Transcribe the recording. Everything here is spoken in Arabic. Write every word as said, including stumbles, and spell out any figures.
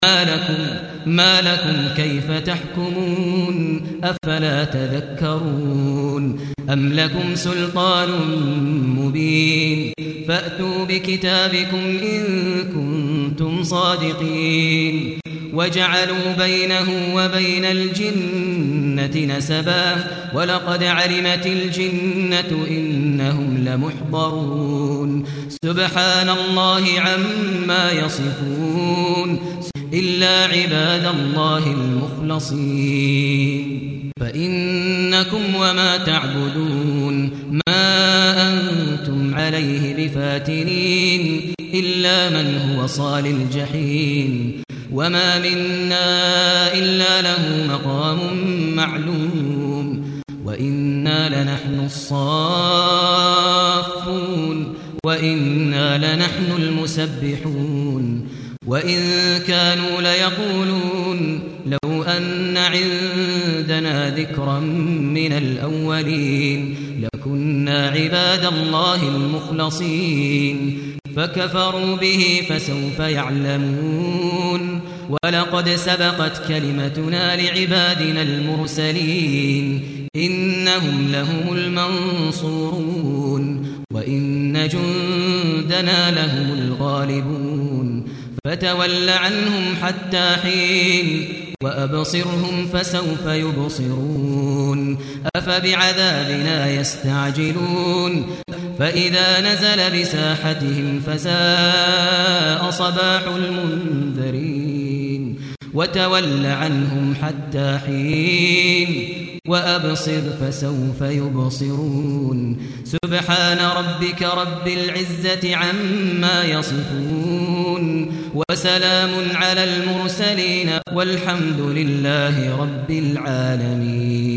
ما لكم ما لكم كيف تحكمون أفلا تذكرون أم لكم سلطان مبين فأتوا بكتابكم إن كنتم صادقين وجعلوا بينه وبين الجنة نسبا ولقد علمت الجنة إنهم لمحضرون سبحان الله عما يصفون إلا عباد الله المخلصين فإنكم وما تعبدون ما أنتم عليه بفاتنين إلا من هو صال الجحيم وما منا إلا له مقام معلوم وإنا لنحن الصافون وإنا لنحن المسبحون وإن كانوا ليقولون لو أن عندنا ذكرا من الأولين لكنا عباد الله المخلصين فكفروا به فسوف يعلمون ولقد سبقت كلمتنا لعبادنا المرسلين إنهم لهم المنصورون وإن جندنا لهم الغالبون فتول عنهم حتى حين وأبصرهم فسوف يبصرون أفبعذابنا يستعجلون فإذا نزل بساحتهم فساء صباح المنذرين وتول عنهم حتى حين وأبصر فسوف يبصرون سبحان ربك رب العزة عما يصفون وسلام على المرسلين والحمد لله رب العالمين.